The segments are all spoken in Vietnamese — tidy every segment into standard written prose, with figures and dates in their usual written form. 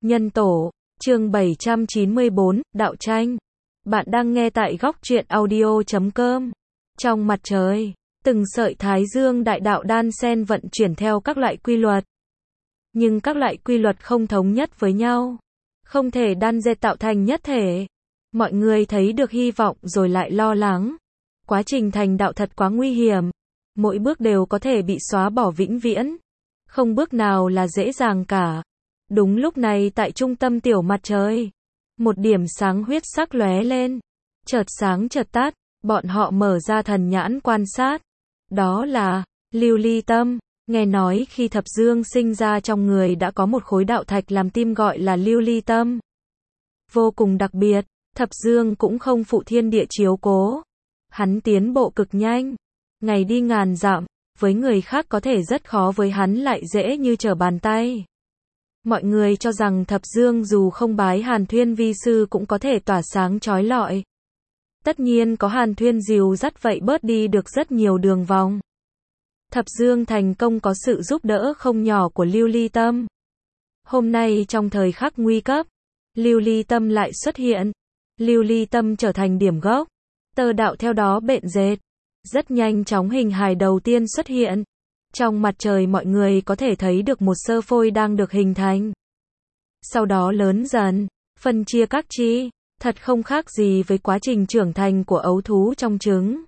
Nhân tổ, chương 794, Đạo tranh. Bạn đang nghe tại góc truyện audio.com. Trong mặt trời, từng sợi thái dương đại đạo đan xen vận chuyển theo các loại quy luật. Nhưng các loại quy luật không thống nhất với nhau, không thể đan dệt tạo thành nhất thể. Mọi người thấy được hy vọng rồi lại lo lắng. Quá trình thành đạo thật quá nguy hiểm. Mỗi bước đều có thể bị xóa bỏ vĩnh viễn. Không bước nào là dễ dàng cả. Đúng lúc này tại trung tâm tiểu mặt trời, một điểm sáng huyết sắc lóe lên. Chợt sáng chợt tắt, bọn họ mở ra thần nhãn quan sát. Đó là lưu ly tâm. Nghe nói khi thập dương sinh ra trong người đã có một khối đạo thạch làm tim gọi là lưu ly tâm. Vô cùng đặc biệt, thập dương cũng không phụ thiên địa chiếu cố. Hắn tiến bộ cực nhanh, ngày đi ngàn dặm, với người khác có thể rất khó, với hắn lại dễ như trở bàn tay. Mọi người cho rằng thập dương dù không bái Hàn Thuyên vi sư cũng có thể tỏa sáng chói lọi. Tất nhiên có Hàn Thuyên dìu dắt vậy bớt đi được rất nhiều đường vòng. Thập dương thành công có sự giúp đỡ không nhỏ của lưu ly tâm. Hôm nay trong thời khắc nguy cấp, lưu ly tâm lại xuất hiện. Lưu ly tâm trở thành điểm gốc, tơ đạo theo đó bện dệt. Rất nhanh chóng hình hài đầu tiên xuất hiện. Trong mặt trời mọi người có thể thấy được một sơ phôi đang được hình thành. Sau đó lớn dần, phân chia các chi, thật không khác gì với quá trình trưởng thành của ấu thú trong trứng.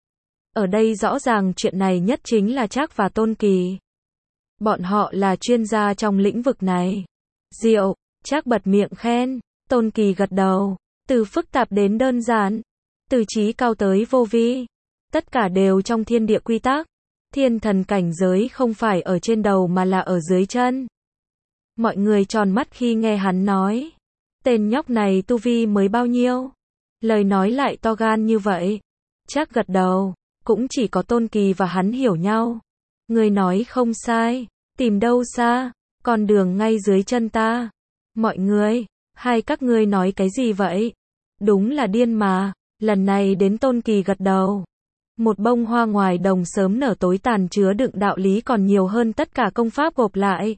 Ở đây rõ ràng chuyện này nhất chính là Trác và Tôn Kỳ. Bọn họ là chuyên gia trong lĩnh vực này. Diệu, Trác bật miệng khen, Tôn Kỳ gật đầu, từ phức tạp đến đơn giản, từ trí cao tới vô vi. Tất cả đều trong thiên địa quy tắc. Thiên thần cảnh giới không phải ở trên đầu mà là ở dưới chân. Mọi người tròn mắt khi nghe hắn nói. Tên nhóc này tu vi mới bao nhiêu? Lời nói lại to gan như vậy. Trác gật đầu, cũng chỉ có Tôn Kỳ và hắn hiểu nhau. Người nói không sai, tìm đâu xa, con đường ngay dưới chân ta. Mọi người, hai các ngươi nói cái gì vậy? Đúng là điên mà. Lần này đến Tôn Kỳ gật đầu. Một bông hoa ngoài đồng sớm nở tối tàn chứa đựng đạo lý còn nhiều hơn tất cả công pháp gộp lại.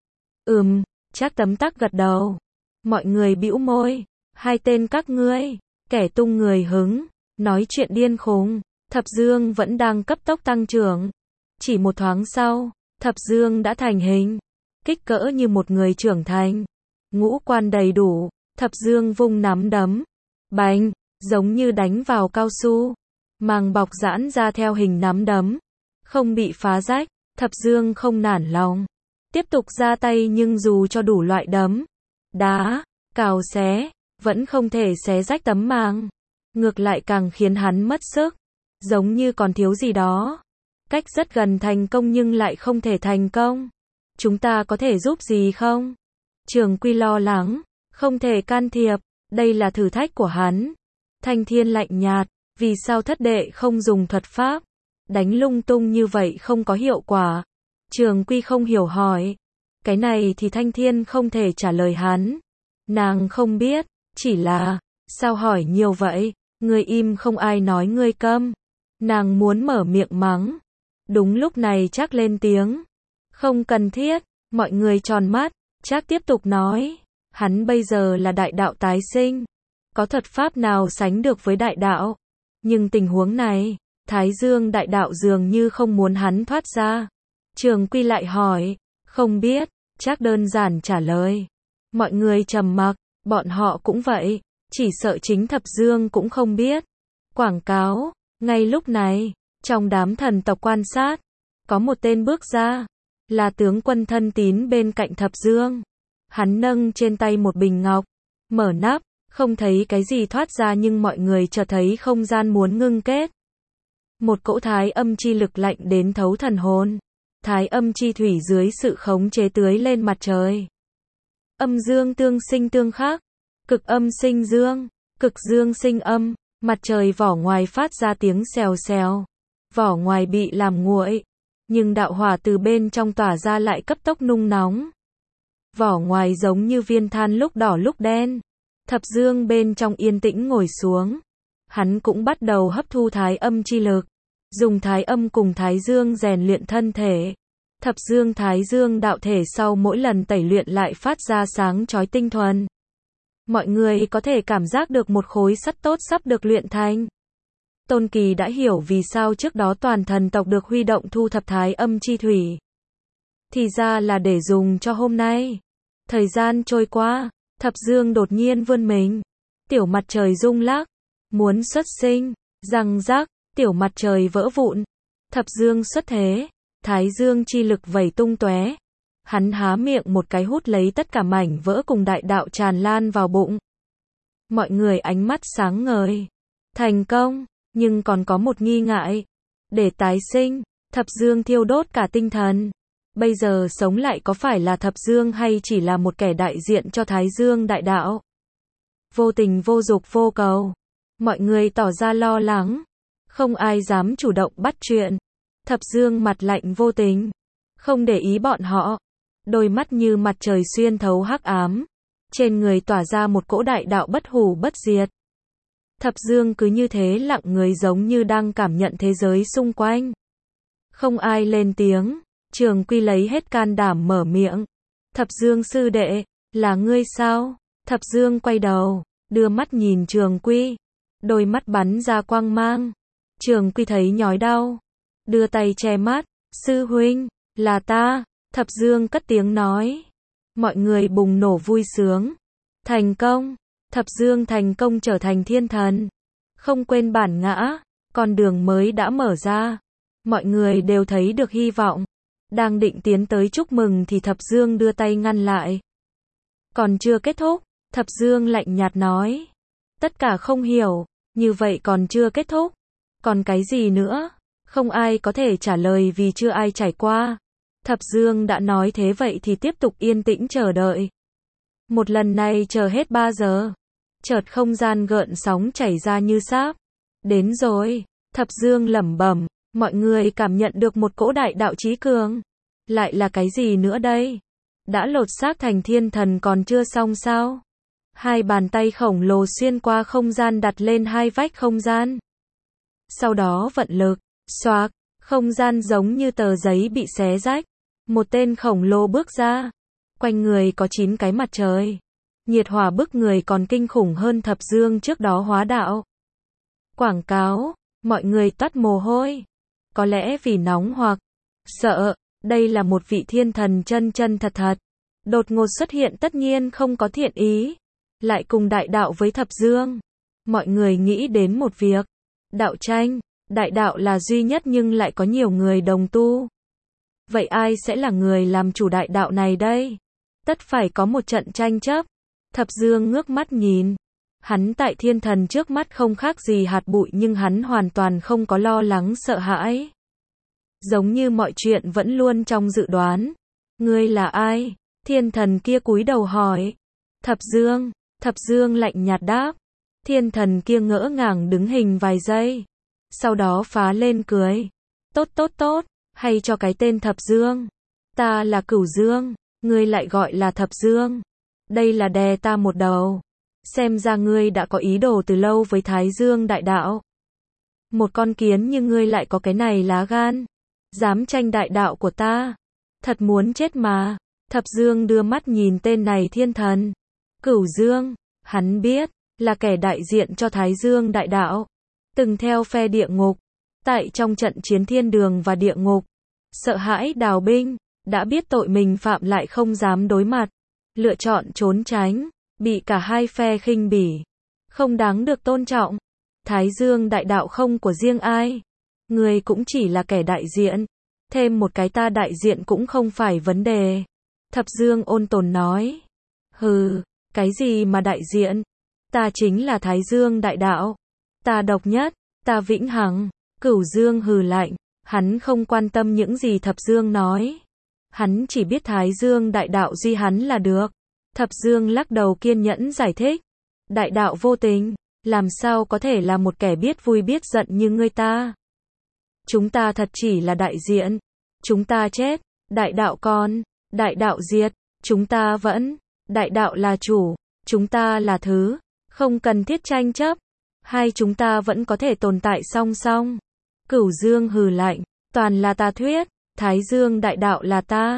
Trác tấm tắc gật đầu. Mọi người bĩu môi. Hai tên các ngươi, kẻ tung người hứng, nói chuyện điên khùng. Thập dương vẫn đang cấp tốc tăng trưởng. Chỉ một thoáng sau, thập dương đã thành hình. Kích cỡ như một người trưởng thành. Ngũ quan đầy đủ, thập dương vung nắm đấm. Bành, giống như đánh vào cao su. Màng bọc giãn ra theo hình nắm đấm, không bị phá rách. Thập dương không nản lòng, tiếp tục ra tay, nhưng dù cho đủ loại đấm, đá, cào xé, vẫn không thể xé rách tấm màng. Ngược lại càng khiến hắn mất sức, giống như còn thiếu gì đó. Cách rất gần thành công nhưng lại không thể thành công. Chúng ta có thể giúp gì không? Trường Quy lo lắng, không thể can thiệp, đây là thử thách của hắn. Thanh Thiên lạnh nhạt. Vì sao thất đệ không dùng thuật pháp? Đánh lung tung như vậy không có hiệu quả. Trường Quy không hiểu hỏi. Cái này thì Thanh Thiên không thể trả lời hắn. Nàng không biết, chỉ là, sao hỏi nhiều vậy? Ngươi im không ai nói ngươi câm. Nàng muốn mở miệng mắng. Đúng lúc này Trác lên tiếng. Không cần thiết, mọi người tròn mắt. Trác tiếp tục nói. Hắn bây giờ là đại đạo tái sinh. Có thuật pháp nào sánh được với đại đạo? Nhưng tình huống này, Thái Dương đại đạo dường như không muốn hắn thoát ra. Trường Quy lại hỏi, không biết, Trác đơn giản trả lời. Mọi người trầm mặc, bọn họ cũng vậy, chỉ sợ chính thập dương cũng không biết. Quảng cáo, ngay lúc này, trong đám thần tộc quan sát, có một tên bước ra, là tướng quân thân tín bên cạnh thập dương. Hắn nâng trên tay một bình ngọc, mở nắp. Không thấy cái gì thoát ra nhưng mọi người chợt thấy không gian muốn ngưng kết. Một cỗ thái âm chi lực lạnh đến thấu thần hồn. Thái âm chi thủy dưới sự khống chế tưới lên mặt trời. Âm dương tương sinh tương khắc. Cực âm sinh dương, cực dương sinh âm. Mặt trời vỏ ngoài phát ra tiếng xèo xèo. Vỏ ngoài bị làm nguội. Nhưng đạo hỏa từ bên trong tỏa ra lại cấp tốc nung nóng. Vỏ ngoài giống như viên than lúc đỏ lúc đen. Thập dương bên trong yên tĩnh ngồi xuống. Hắn cũng bắt đầu hấp thu thái âm chi lực. Dùng thái âm cùng thái dương rèn luyện thân thể. Thập dương Thái Dương đạo thể sau mỗi lần tẩy luyện lại phát ra sáng chói tinh thuần. Mọi người có thể cảm giác được một khối sắt tốt sắp được luyện thành. Tôn Kỳ đã hiểu vì sao trước đó toàn thần tộc được huy động thu thập thái âm chi thủy. Thì ra là để dùng cho hôm nay. Thời gian trôi qua, Thập Dương đột nhiên vươn mình. Tiểu mặt trời rung lắc, muốn xuất sinh, răng rắc, tiểu mặt trời vỡ vụn. Thập Dương xuất thế, Thái Dương chi lực vẩy tung tóe. Hắn há miệng một cái hút lấy tất cả mảnh vỡ cùng đại đạo tràn lan vào bụng. Mọi người ánh mắt sáng ngời. Thành công, nhưng còn có một nghi ngại. Để tái sinh, Thập Dương thiêu đốt cả tinh thần. Bây giờ sống lại có phải là Thập Dương hay chỉ là một kẻ đại diện cho Thái Dương đại đạo? Vô tình vô dục vô cầu. Mọi người tỏ ra lo lắng. Không ai dám chủ động bắt chuyện. Thập Dương mặt lạnh vô tình. Không để ý bọn họ. Đôi mắt như mặt trời xuyên thấu hắc ám. Trên người tỏa ra một cỗ đại đạo bất hủ bất diệt. Thập Dương cứ như thế lặng người giống như đang cảm nhận thế giới xung quanh. Không ai lên tiếng. Trường Quy lấy hết can đảm mở miệng. Thập Dương sư đệ, là ngươi sao? Thập Dương quay đầu, đưa mắt nhìn Trường Quy. Đôi mắt bắn ra quang mang. Trường Quy thấy nhói đau. Đưa tay che mắt. Sư huynh, là ta. Thập Dương cất tiếng nói. Mọi người bùng nổ vui sướng. Thành công. Thập Dương thành công trở thành thiên thần. Không quên bản ngã. Con đường mới đã mở ra. Mọi người đều thấy được hy vọng. Đang định tiến tới chúc mừng thì Thập Dương đưa tay ngăn lại. Còn chưa kết thúc. Thập Dương lạnh nhạt nói. Tất cả không hiểu. Như vậy còn chưa kết thúc. Còn cái gì nữa? Không ai có thể trả lời vì chưa ai trải qua. Thập Dương đã nói thế vậy thì tiếp tục yên tĩnh chờ đợi. Một lần này chờ hết 3 giờ. Chợt không gian gợn sóng chảy ra như sáp. Đến rồi. Thập Dương lẩm bẩm. Mọi người cảm nhận được một cỗ đại đạo chí cường. Lại là cái gì nữa đây? Đã lột xác thành thiên thần còn chưa xong sao? Hai bàn tay khổng lồ xuyên qua không gian đặt lên hai vách không gian. Sau đó vận lực, xoạc, không gian giống như tờ giấy bị xé rách. Một tên khổng lồ bước ra. Quanh người có 9 cái mặt trời. Nhiệt hỏa bức người còn kinh khủng hơn Thập Dương trước đó hóa đạo. Quảng cáo, mọi người toát mồ hôi. Có lẽ vì nóng hoặc sợ, đây là một vị thiên thần chân chân thật thật. Đột ngột xuất hiện tất nhiên không có thiện ý. Lại cùng đại đạo với Thập Dương. Mọi người nghĩ đến một việc. Đạo tranh, đại đạo là duy nhất nhưng lại có nhiều người đồng tu. Vậy ai sẽ là người làm chủ đại đạo này đây? Tất phải có một trận tranh chấp. Thập Dương ngước mắt nhìn. Hắn tại thiên thần trước mắt không khác gì hạt bụi nhưng hắn hoàn toàn không có lo lắng sợ hãi. Giống như mọi chuyện vẫn luôn trong dự đoán. Ngươi là ai? Thiên thần kia cúi đầu hỏi. Thập Dương lạnh nhạt đáp. Thiên thần kia ngỡ ngàng đứng hình vài giây. Sau đó phá lên cười. Tốt, hay cho cái tên Thập Dương. Ta là Cửu Dương, ngươi lại gọi là Thập Dương. Đây là đè ta một đầu. Xem ra ngươi đã có ý đồ từ lâu với Thái Dương đại đạo. Một con kiến như ngươi lại có cái này lá gan. Dám tranh đại đạo của ta. Thật muốn chết mà. Thập Dương đưa mắt nhìn tên này thiên thần. Cửu Dương, hắn biết, là kẻ đại diện cho Thái Dương đại đạo. Từng theo phe địa ngục. Tại trong trận chiến thiên đường và địa ngục. Sợ hãi đào binh. Đã biết tội mình phạm lại không dám đối mặt. Lựa chọn trốn tránh. Bị cả hai phe khinh bỉ. Không đáng được tôn trọng. Thái Dương đại đạo không của riêng ai. Người cũng chỉ là kẻ đại diện. Thêm một cái ta đại diện cũng không phải vấn đề. Thập Dương ôn tồn nói. Hừ, cái gì mà đại diện? Ta chính là Thái Dương đại đạo. Ta độc nhất, ta vĩnh hằng. Cửu Dương hừ lạnh. Hắn không quan tâm những gì Thập Dương nói. Hắn chỉ biết Thái Dương đại đạo duy hắn là được. Thập Dương lắc đầu kiên nhẫn giải thích. Đại đạo vô tình, làm sao có thể là một kẻ biết vui biết giận như ngươi ta. Chúng ta thật chỉ là đại diện. Chúng ta chết, đại đạo còn, đại đạo diệt, chúng ta vẫn, đại đạo là chủ, chúng ta là thứ, không cần thiết tranh chấp. Hai chúng ta vẫn có thể tồn tại song song. Cửu Dương hừ lạnh, toàn là tà thuyết, Thái Dương đại đạo là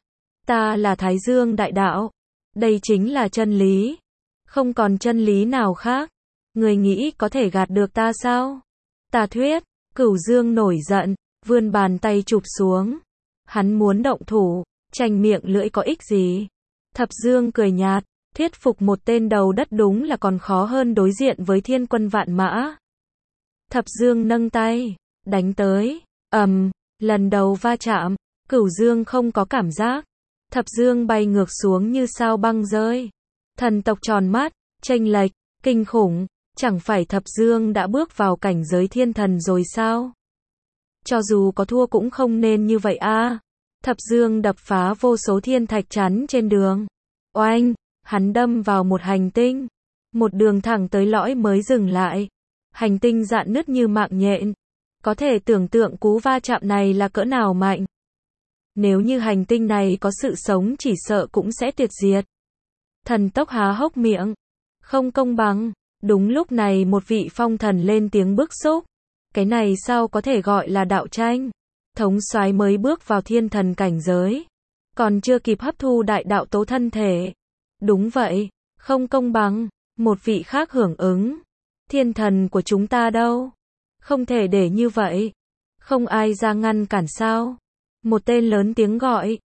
ta là Thái Dương đại đạo. Đây chính là chân lý. Không còn chân lý nào khác. Người nghĩ có thể gạt được ta sao? Ta thuyết, Cửu Dương nổi giận, vươn bàn tay chụp xuống. Hắn muốn động thủ, tranh miệng lưỡi có ích gì? Thập Dương cười nhạt, thuyết phục một tên đầu đất đúng là còn khó hơn đối diện với thiên quân vạn mã. Thập Dương nâng tay, đánh tới, lần đầu va chạm, Cửu Dương không có cảm giác. Thập Dương bay ngược xuống như sao băng rơi. Thần tộc tròn mắt, chênh lệch, kinh khủng, chẳng phải Thập Dương đã bước vào cảnh giới thiên thần rồi sao? Cho dù có thua cũng không nên như vậy a. Thập Dương đập phá vô số thiên thạch chắn trên đường. Oanh, hắn đâm vào một hành tinh. Một đường thẳng tới lõi mới dừng lại. Hành tinh rạn nứt như mạng nhện. Có thể tưởng tượng cú va chạm này là cỡ nào mạnh. Nếu như hành tinh này có sự sống chỉ sợ cũng sẽ tuyệt diệt. Thần tốc há hốc miệng. Không công bằng. Đúng lúc này một vị phong thần lên tiếng bức xúc. Cái này sao có thể gọi là đạo tranh? Thống soái mới bước vào thiên thần cảnh giới. Còn chưa kịp hấp thu đại đạo tố thân thể. Đúng vậy, không công bằng. Một vị khác hưởng ứng. Thiên thần của chúng ta đâu? Không thể để như vậy. Không ai ra ngăn cản sao? Một tên lớn tiếng gọi.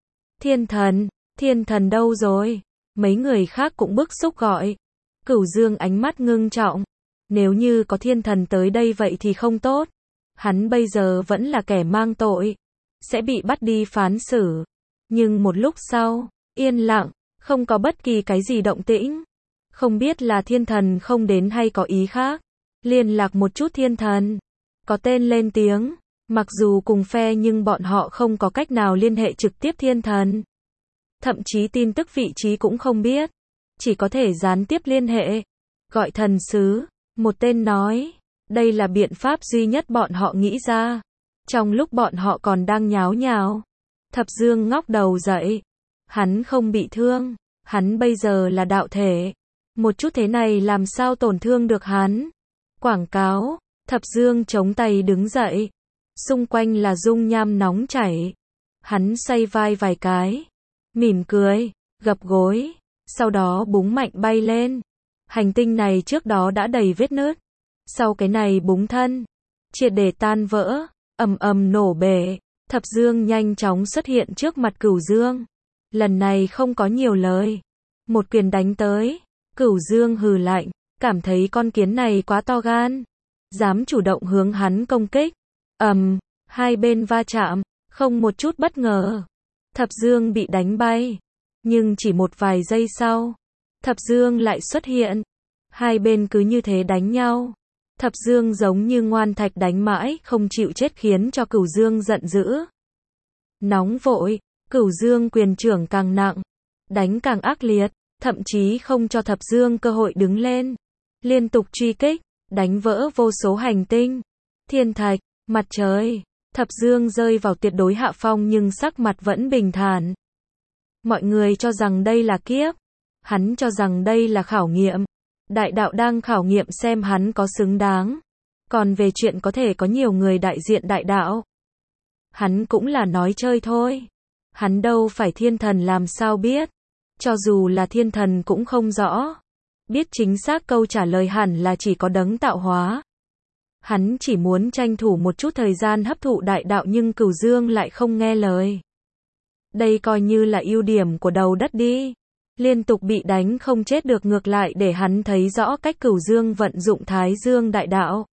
Thiên thần đâu rồi? Mấy người khác cũng bức xúc gọi. Cửu Dương ánh mắt ngưng trọng. Nếu như có thiên thần tới đây vậy thì không tốt. Hắn bây giờ vẫn là kẻ mang tội. Sẽ bị bắt đi phán xử. Nhưng một lúc sau, yên lặng, không có bất kỳ cái gì động tĩnh. Không biết là thiên thần không đến hay có ý khác. Liên lạc một chút thiên thần. Có tên lên tiếng. Mặc dù cùng phe nhưng bọn họ không có cách nào liên hệ trực tiếp thiên thần. Thậm chí tin tức vị trí cũng không biết. Chỉ có thể gián tiếp liên hệ. Gọi thần sứ. Một tên nói. Đây là biện pháp duy nhất bọn họ nghĩ ra. Trong lúc bọn họ còn đang nháo nhào. Thập Dương ngóc đầu dậy. Hắn không bị thương. Hắn bây giờ là đạo thể. Một chút thế này làm sao tổn thương được hắn. Quảng cáo. Thập Dương chống tay đứng dậy. Xung quanh là dung nham nóng chảy. Hắn xoay vai vài cái. Mỉm cười. Gập gối. Sau đó búng mạnh bay lên. Hành tinh này trước đó đã đầy vết nứt. Sau cái này búng thân. Triệt để tan vỡ. Ầm nổ bể. Thập Dương nhanh chóng xuất hiện trước mặt Cửu Dương. Lần này không có nhiều lời. Một quyền đánh tới. Cửu Dương hừ lạnh. Cảm thấy con kiến này quá to gan. Dám chủ động hướng hắn công kích. Hai bên va chạm. Không một chút bất ngờ. Thập Dương bị đánh bay. Nhưng chỉ một vài giây sau. Thập Dương lại xuất hiện. Hai bên cứ như thế đánh nhau. Thập Dương giống như ngoan thạch đánh mãi không chịu chết khiến cho Cửu Dương giận dữ. Nóng vội. Cửu Dương quyền trưởng càng nặng. Đánh càng ác liệt. Thậm chí không cho Thập Dương cơ hội đứng lên. Liên tục truy kích. Đánh vỡ vô số hành tinh. Thiên thạch. Mặt trời. Thập Dương rơi vào tuyệt đối hạ phong nhưng sắc mặt vẫn bình thản. Mọi người cho rằng đây là kiếp. Hắn cho rằng đây là khảo nghiệm. Đại đạo đang khảo nghiệm xem hắn có xứng đáng. Còn về chuyện có thể có nhiều người đại diện đại đạo. Hắn cũng là nói chơi thôi. Hắn đâu phải thiên thần làm sao biết. Cho dù là thiên thần cũng không rõ. Biết chính xác câu trả lời hẳn là chỉ có đấng tạo hóa. Hắn chỉ muốn tranh thủ một chút thời gian hấp thụ đại đạo nhưng Cửu Dương lại không nghe lời. Đây coi như là ưu điểm của đầu đất đi. Liên tục bị đánh không chết được ngược lại để hắn thấy rõ cách Cửu Dương vận dụng Thái Dương đại đạo.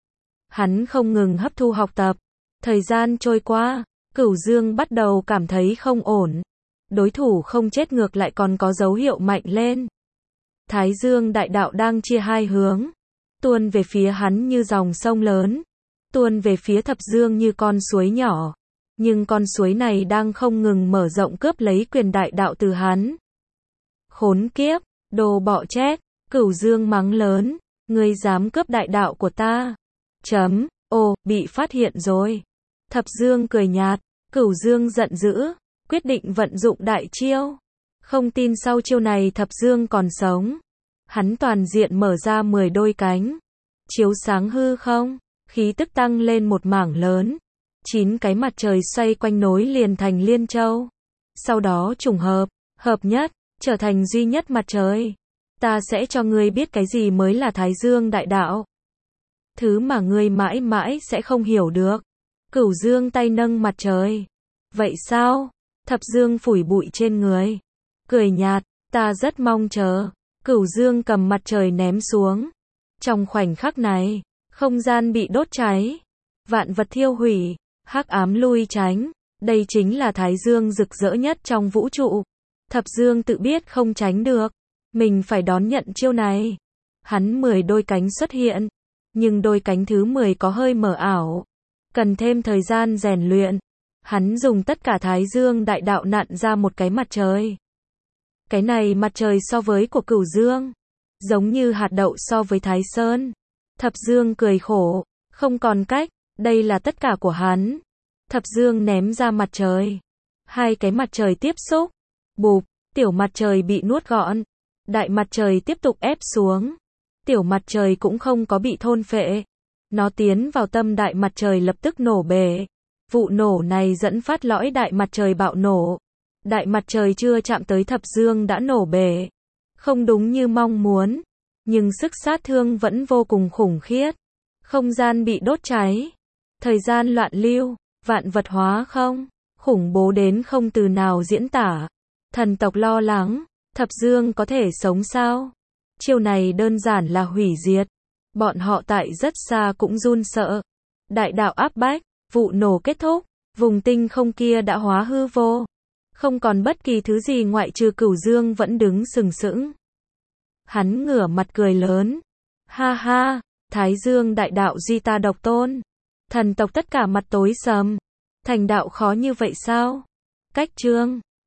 Hắn không ngừng hấp thu học tập. Thời gian trôi qua, Cửu Dương bắt đầu cảm thấy không ổn. Đối thủ không chết ngược lại còn có dấu hiệu mạnh lên. Thái Dương đại đạo đang chia hai hướng. Tuôn về phía hắn như dòng sông lớn. Tuôn về phía Thập Dương như con suối nhỏ. Nhưng con suối này đang không ngừng mở rộng cướp lấy quyền đại đạo từ hắn. Khốn kiếp, đồ bọ chét, Cửu Dương mắng lớn. Ngươi dám cướp đại đạo của ta. Bị phát hiện rồi. Thập Dương cười nhạt. Cửu Dương giận dữ. Quyết định vận dụng đại chiêu. Không tin sau chiêu này Thập Dương còn sống. Hắn toàn diện mở ra 10 đôi cánh. Chiếu sáng hư không. Khí tức tăng lên một mảng lớn. 9 cái mặt trời xoay quanh nối liền thành Liên Châu. Sau đó trùng hợp, hợp nhất, trở thành duy nhất mặt trời. Ta sẽ cho ngươi biết cái gì mới là Thái Dương đại đạo. Thứ mà ngươi mãi mãi sẽ không hiểu được. Cửu Dương tay nâng mặt trời. Vậy sao? Thập Dương phủi bụi trên người. Cười nhạt, ta rất mong chờ. Cửu Dương cầm mặt trời ném xuống. Trong khoảnh khắc này, không gian bị đốt cháy. Vạn vật thiêu hủy, hắc ám lui tránh. Đây chính là Thái Dương rực rỡ nhất trong vũ trụ. Thập Dương tự biết không tránh được. Mình phải đón nhận chiêu này. Hắn 10 đôi cánh xuất hiện. Nhưng đôi cánh thứ 10 có hơi mờ ảo. Cần thêm thời gian rèn luyện. Hắn dùng tất cả Thái Dương đại đạo nặn ra một cái mặt trời. Cái này mặt trời so với của Cửu Dương. Giống như hạt đậu so với Thái Sơn. Thập Dương cười khổ. Không còn cách. Đây là tất cả của hắn. Thập Dương ném ra mặt trời. 2 cái mặt trời tiếp xúc. Bụp. Tiểu mặt trời bị nuốt gọn. Đại mặt trời tiếp tục ép xuống. Tiểu mặt trời cũng không có bị thôn phệ. Nó tiến vào tâm đại mặt trời lập tức nổ bể. Vụ nổ này dẫn phát lõi đại mặt trời bạo nổ. Đại mặt trời chưa chạm tới Thập Dương đã nổ bể. Không đúng như mong muốn. Nhưng sức sát thương vẫn vô cùng khủng khiếp. Không gian bị đốt cháy. Thời gian loạn lưu. Vạn vật hóa không. Khủng bố đến không từ nào diễn tả. Thần tộc lo lắng. Thập Dương có thể sống sao? Chiêu này đơn giản là hủy diệt. Bọn họ tại rất xa cũng run sợ. Đại đạo áp bách. Vụ nổ kết thúc. Vùng tinh không kia đã hóa hư vô. Không còn bất kỳ thứ gì ngoại trừ Cửu Dương vẫn đứng sừng sững. Hắn ngửa mặt cười lớn. Ha ha, Thái Dương đại đạo duy ta độc tôn. Thần tộc tất cả mặt tối sầm. Thành đạo khó như vậy sao? Cách chương